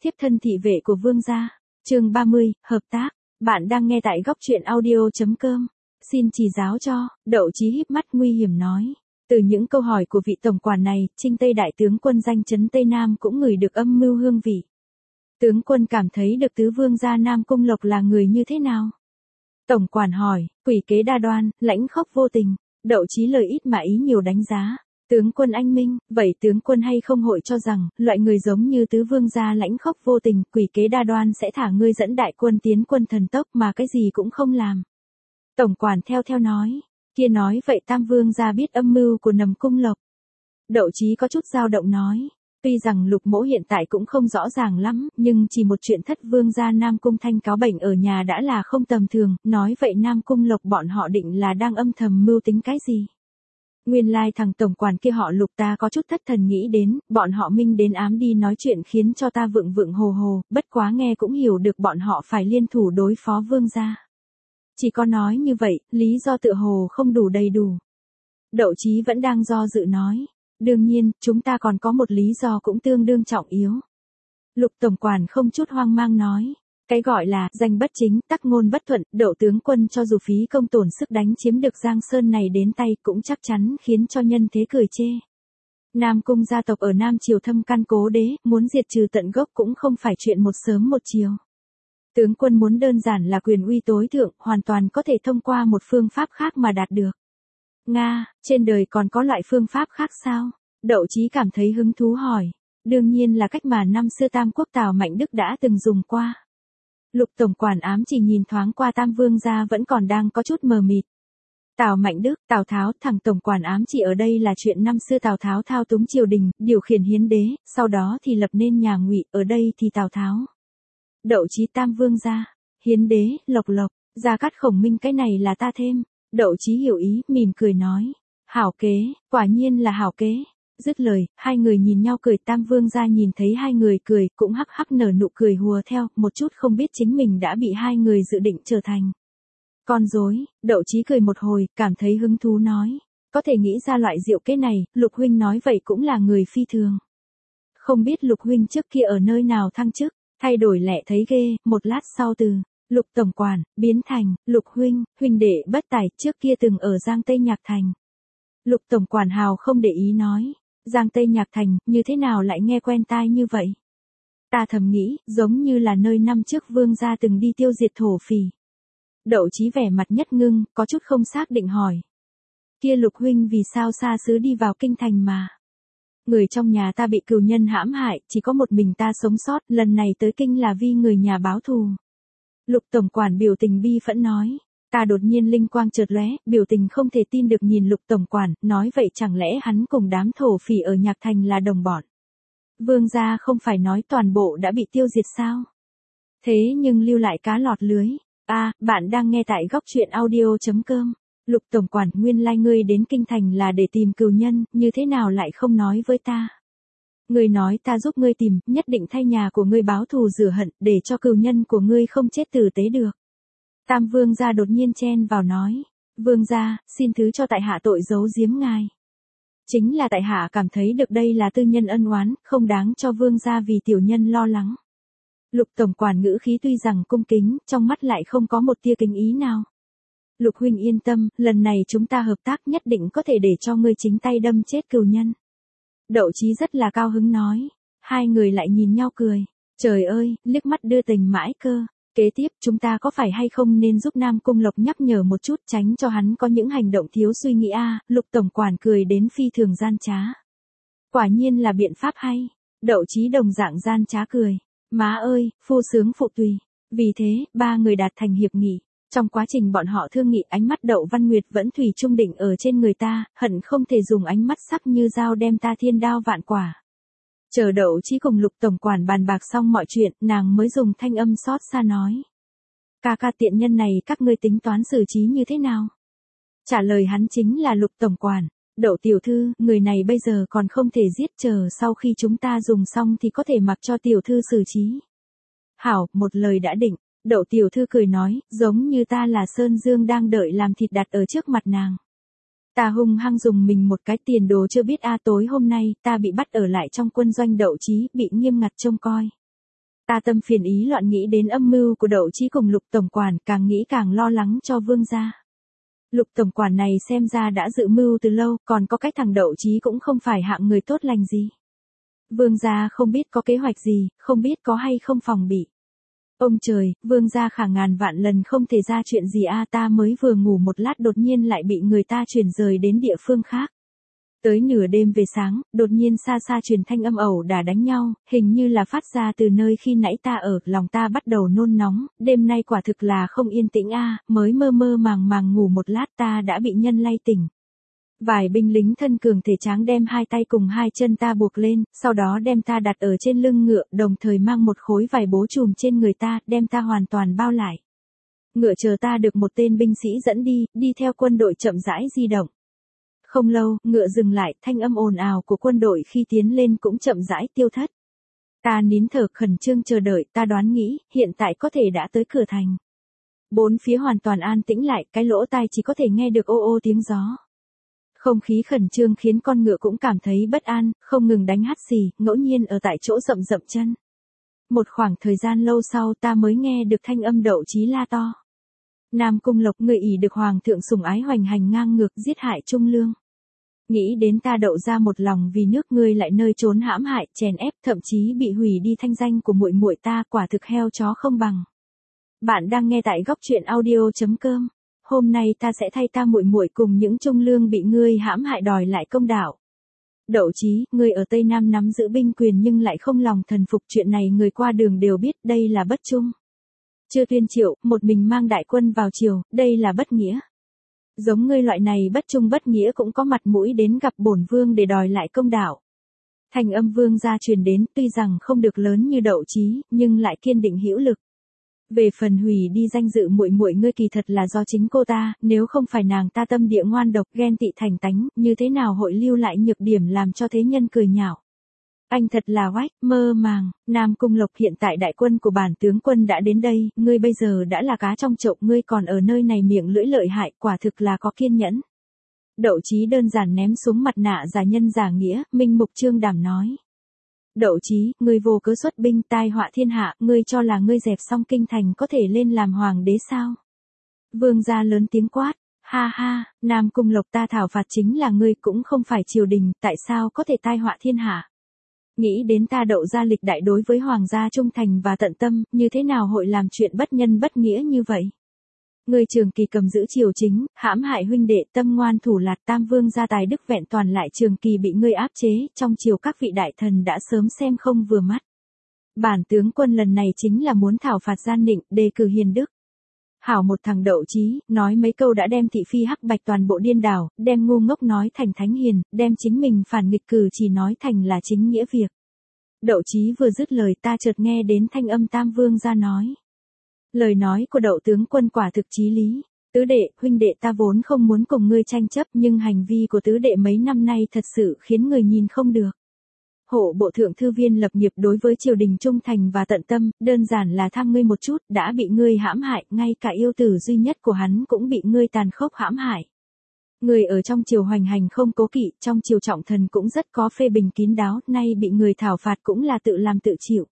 Thiếp thân thị vệ của vương gia. Chương 30, hợp tác. Bạn đang nghe tại góc truyện audio.com. Xin chỉ giáo cho, Đậu Chí híp mắt nguy hiểm nói. Từ những câu hỏi của vị tổng quản này, Trinh Tây đại tướng quân danh chấn Tây Nam cũng ngửi được âm mưu hương vị. Tướng quân cảm thấy được tứ vương gia Nam Cung Lộc là người như thế nào? Tổng quản hỏi, quỷ kế đa đoan, lãnh khốc vô tình. Đậu Chí lời ít mà ý nhiều đánh giá. Tướng quân anh minh, vậy tướng quân hay không hội cho rằng, loại người giống như tứ vương gia lãnh khốc vô tình, quỷ kế đa đoan sẽ thả ngươi dẫn đại quân tiến quân thần tốc mà cái gì cũng không làm. Tổng quản theo nói, kia nói vậy tam vương gia biết âm mưu của Nầm Cung Lộc. Đậu Chí có chút dao động nói, tuy rằng Lục Mỗ hiện tại cũng không rõ ràng lắm, nhưng chỉ một chuyện thất vương gia Nam Cung Thanh cáo bệnh ở nhà đã là không tầm thường, nói vậy Nam Cung Lộc bọn họ định là đang âm thầm mưu tính cái gì. Nguyên lai thằng tổng quản kia họ Lục ta có chút thất thần nghĩ đến, bọn họ minh đến ám đi nói chuyện khiến cho ta vượng hồ, bất quá nghe cũng hiểu được bọn họ phải liên thủ đối phó vương gia. Chỉ có nói như vậy, lý do tựa hồ không đủ đầy đủ. Đậu Chí vẫn đang do dự nói, đương nhiên, chúng ta còn có một lý do cũng tương đương trọng yếu. Lục tổng quản không chút hoang mang nói. Cái gọi là danh bất chính, tắc ngôn bất thuận, Đậu tướng quân cho dù phí công tổn sức đánh chiếm được Giang Sơn này đến tay cũng chắc chắn khiến cho nhân thế cười chê. Nam Cung gia tộc ở Nam Triều thâm căn cố đế, muốn diệt trừ tận gốc cũng không phải chuyện một sớm một chiều. Tướng quân muốn đơn giản là quyền uy tối thượng, hoàn toàn có thể thông qua một phương pháp khác mà đạt được. Nga, trên đời còn có loại phương pháp khác sao? Đậu Chí cảm thấy hứng thú hỏi. Đương nhiên là cách mà năm xưa Tam Quốc Tào Mạnh Đức đã từng dùng qua. Lục tổng quản ám chỉ nhìn thoáng qua Tam Vương gia vẫn còn đang có chút mờ mịt. Tào Mạnh Đức, Tào Tháo, thằng tổng quản ám chỉ ở đây là chuyện năm xưa Tào Tháo thao túng triều đình, điều khiển hiến đế, sau đó thì lập nên nhà Ngụy, ở đây thì Tào Tháo. Đậu Chí Tam Vương gia, hiến đế, Lộc, Gia Cát Khổng Minh cái này là ta thêm. Đậu Chí hiểu ý, mỉm cười nói. Hảo kế, quả nhiên là hảo kế. Dứt lời, hai người nhìn nhau cười, Tam Vương gia nhìn thấy hai người cười, cũng hắc hắc nở nụ cười hùa theo, một chút không biết chính mình đã bị hai người dự định trở thành con rối. Đậu Chí cười một hồi, cảm thấy hứng thú nói, có thể nghĩ ra loại diệu kế này, Lục huynh nói vậy cũng là người phi thường. Không biết Lục huynh trước kia ở nơi nào thăng chức, thay đổi lẹ thấy ghê, một lát sau từ Lục tổng quản biến thành Lục huynh, huynh đệ bất tài, trước kia từng ở Giang Tây Nhạc Thành. Lục tổng quản hào không để ý nói. Giang Tây Nhạc Thành, như thế nào lại nghe quen tai như vậy? Ta thầm nghĩ, giống như là nơi năm trước vương gia từng đi tiêu diệt thổ phỉ. Đậu Chí vẻ mặt nhất ngưng, có chút không xác định hỏi. Kia Lục huynh vì sao xa xứ đi vào kinh thành mà? Người trong nhà ta bị cừu nhân hãm hại, chỉ có một mình ta sống sót, lần này tới kinh là vì người nhà báo thù. Lục tổng quản biểu tình bi phẫn nói. Ta đột nhiên linh quang chợt lóe, biểu tình không thể tin được nhìn Lục tổng quản, nói vậy chẳng lẽ hắn cùng đám thổ phỉ ở Nhạc Thành là đồng bọn? Vương gia không phải nói toàn bộ đã bị tiêu diệt sao? Thế nhưng lưu lại cá lọt lưới. Bạn đang nghe tại góc truyện audio.com. Lục tổng quản, nguyên lai ngươi đến kinh thành là để tìm cừu nhân, như thế nào lại không nói với ta? Ngươi nói ta giúp ngươi tìm, nhất định thay nhà của ngươi báo thù rửa hận, để cho cừu nhân của ngươi không chết tử tế được. Tam Vương gia đột nhiên chen vào nói, Vương gia, xin thứ cho tại hạ tội giấu giếm ngài. Chính là tại hạ cảm thấy được đây là tư nhân ân oán, không đáng cho Vương gia vì tiểu nhân lo lắng. Lục tổng quản ngữ khí tuy rằng cung kính, trong mắt lại không có một tia kính ý nào. Lục huynh yên tâm, lần này chúng ta hợp tác nhất định có thể để cho ngươi chính tay đâm chết cừu nhân. Đậu Chí rất là cao hứng nói, hai người lại nhìn nhau cười, trời ơi, liếc mắt đưa tình mãi cơ. Kế tiếp, chúng ta có phải hay không nên giúp Nam Cung Lộc nhắc nhở một chút tránh cho hắn có những hành động thiếu suy nghĩ Lục tổng quản cười đến phi thường gian trá. Quả nhiên là biện pháp hay. Đậu Chí đồng dạng gian trá cười. Má ơi, phu sướng phụ tùy. Vì thế, ba người đạt thành hiệp nghị. Trong quá trình bọn họ thương nghị, ánh mắt Đậu Văn Nguyệt vẫn thủy chung định ở trên người ta, hận không thể dùng ánh mắt sắc như dao đem ta thiên đao vạn quả. Chờ Đậu Chí cùng Lục tổng quản bàn bạc xong mọi chuyện, nàng mới dùng thanh âm xót xa nói. Ca tiện nhân này các ngươi tính toán xử trí như thế nào? Trả lời hắn chính là Lục tổng quản. Đậu tiểu thư, người này bây giờ còn không thể giết, chờ sau khi chúng ta dùng xong thì có thể mặc cho tiểu thư xử trí. Hảo, một lời đã định. Đậu tiểu thư cười nói, giống như ta là Sơn Dương đang đợi làm thịt đặt ở trước mặt nàng. Ta hung hăng dùng mình một cái, tiền đồ chưa biết tối hôm nay, ta bị bắt ở lại trong quân doanh. Đậu Chí bị nghiêm ngặt trông coi. Ta tâm phiền ý loạn nghĩ đến âm mưu của Đậu Chí cùng Lục tổng quản, càng nghĩ càng lo lắng cho Vương gia. Lục tổng quản này xem ra đã dự mưu từ lâu, còn có cái thằng Đậu Chí cũng không phải hạng người tốt lành gì. Vương gia không biết có kế hoạch gì, không biết có hay không phòng bị. Ông trời, Vương gia khả ngàn vạn lần không thể ra chuyện gì a, ta mới vừa ngủ một lát đột nhiên lại bị người ta chuyển rời đến địa phương khác. Tới nửa đêm về sáng, đột nhiên xa xa truyền thanh âm ẩu đả đánh nhau, hình như là phát ra từ nơi khi nãy ta ở, lòng ta bắt đầu nôn nóng, đêm nay quả thực là không yên tĩnh a, mới mơ mơ màng màng ngủ một lát ta đã bị nhân lay tỉnh. Vài binh lính thân cường thể tráng đem hai tay cùng hai chân ta buộc lên, sau đó đem ta đặt ở trên lưng ngựa, đồng thời mang một khối vải bố trùm trên người ta, đem ta hoàn toàn bao lại. Ngựa chờ ta được một tên binh sĩ dẫn đi, đi theo quân đội chậm rãi di động. Không lâu, ngựa dừng lại, thanh âm ồn ào của quân đội khi tiến lên cũng chậm rãi tiêu thất. Ta nín thở khẩn trương chờ đợi, ta đoán nghĩ, hiện tại có thể đã tới cửa thành. Bốn phía hoàn toàn an tĩnh lại, cái lỗ tai chỉ có thể nghe được ô ô tiếng gió. Không khí khẩn trương khiến con ngựa cũng cảm thấy bất an, không ngừng đánh hắt xì, ngẫu nhiên ở tại chỗ rậm rậm chân. Một khoảng thời gian lâu sau ta mới nghe được thanh âm Đậu Chí la to. Nam Cung Lộc, người ỷ được hoàng thượng sủng ái hoành hành ngang ngược, giết hại trung lương. Nghĩ đến ta Đậu ra một lòng vì nước ngươi lại nơi trốn hãm hại, chèn ép, thậm chí bị hủy đi thanh danh của muội muội ta, quả thực heo chó không bằng. Bạn đang nghe tại góc truyện audio.com. Hôm nay ta sẽ thay ta muội muội cùng những trung lương bị ngươi hãm hại đòi lại công đạo. Đậu Chí, ngươi ở Tây Nam nắm giữ binh quyền nhưng lại không lòng thần phục, chuyện này người qua đường đều biết, đây là bất trung. Chưa tuyên triệu, một mình mang đại quân vào triều, đây là bất nghĩa. Giống ngươi loại này bất trung bất nghĩa cũng có mặt mũi đến gặp bổn vương để đòi lại công đạo. Thành âm Vương gia truyền đến, tuy rằng không được lớn như Đậu Chí, nhưng lại kiên định hữu lực. Về phần hủy đi danh dự muội muội ngươi kỳ thật là do chính cô ta, nếu không phải nàng ta tâm địa ngoan độc, ghen tị thành tánh, như thế nào hội lưu lại nhược điểm làm cho thế nhân cười nhạo. Anh thật là oách, mơ màng. Nam Cung Lộc, hiện tại đại quân của bản tướng quân đã đến đây, ngươi bây giờ đã là cá trong chậu, ngươi còn ở nơi này miệng lưỡi lợi hại, quả thực là có kiên nhẫn. Đậu Chí đơn giản ném xuống mặt nạ giả nhân giả nghĩa, minh mục trương đảm nói. Đậu Chí, ngươi vô cớ xuất binh tai họa thiên hạ, ngươi cho là ngươi dẹp xong kinh thành có thể lên làm hoàng đế sao? Vương gia lớn tiếng quát, ha ha, Nam Cung Lộc, ta thảo phạt chính là ngươi, cũng không phải triều đình, tại sao có thể tai họa thiên hạ? Nghĩ đến ta Đậu gia lịch đại đối với hoàng gia trung thành và tận tâm, như thế nào hội làm chuyện bất nhân bất nghĩa như vậy? Ngươi trường kỳ cầm giữ triều chính, hãm hại huynh đệ, tâm ngoan thủ lạt, Tam Vương gia tài đức vẹn toàn lại trường kỳ bị ngươi áp chế, trong triều các vị đại thần đã sớm xem không vừa mắt. Bản tướng quân lần này chính là muốn thảo phạt gian nịnh, đề cử hiền đức. Hảo một thằng Đậu Chí, nói mấy câu đã đem thị phi hắc bạch toàn bộ điên đảo, đem ngu ngốc nói thành thánh hiền, đem chính mình phản nghịch cử chỉ nói thành là chính nghĩa việc. Đậu Chí vừa dứt lời ta chợt nghe đến thanh âm Tam Vương gia nói. Lời nói của Đậu tướng quân quả thực chí lý. Tứ đệ, huynh đệ ta vốn không muốn cùng ngươi tranh chấp, nhưng hành vi của tứ đệ mấy năm nay thật sự khiến người nhìn không được. Hộ bộ thượng thư viên lập nghiệp đối với triều đình trung thành và tận tâm, đơn giản là tham ngươi một chút, đã bị ngươi hãm hại, ngay cả yêu tử duy nhất của hắn cũng bị ngươi tàn khốc hãm hại. Người ở trong triều hoành hành không cố kỵ, trong triều trọng thần cũng rất có phê bình kín đáo, nay bị người thảo phạt cũng là tự làm tự chịu.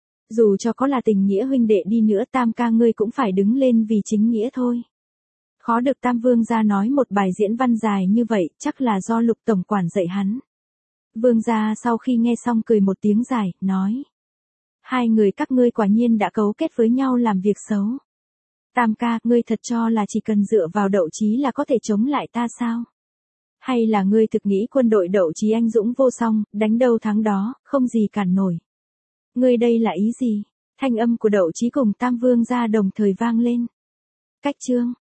Dù cho có là tình nghĩa huynh đệ đi nữa, Tam ca ngươi cũng phải đứng lên vì chính nghĩa thôi. Khó được Tam Vương gia nói một bài diễn văn dài như vậy, chắc là do Lục tổng quản dạy hắn. Vương gia sau khi nghe xong cười một tiếng dài, nói. Hai người các ngươi quả nhiên đã cấu kết với nhau làm việc xấu. Tam ca, ngươi thật cho là chỉ cần dựa vào Đậu Chí là có thể chống lại ta sao? Hay là ngươi thực nghĩ quân đội Đậu Chí anh dũng vô song, đánh đâu thắng đó, không gì cản nổi? Ngươi đây là ý gì? Thanh âm của Đậu Chí cùng Tam Vương gia đồng thời vang lên. Cách chương.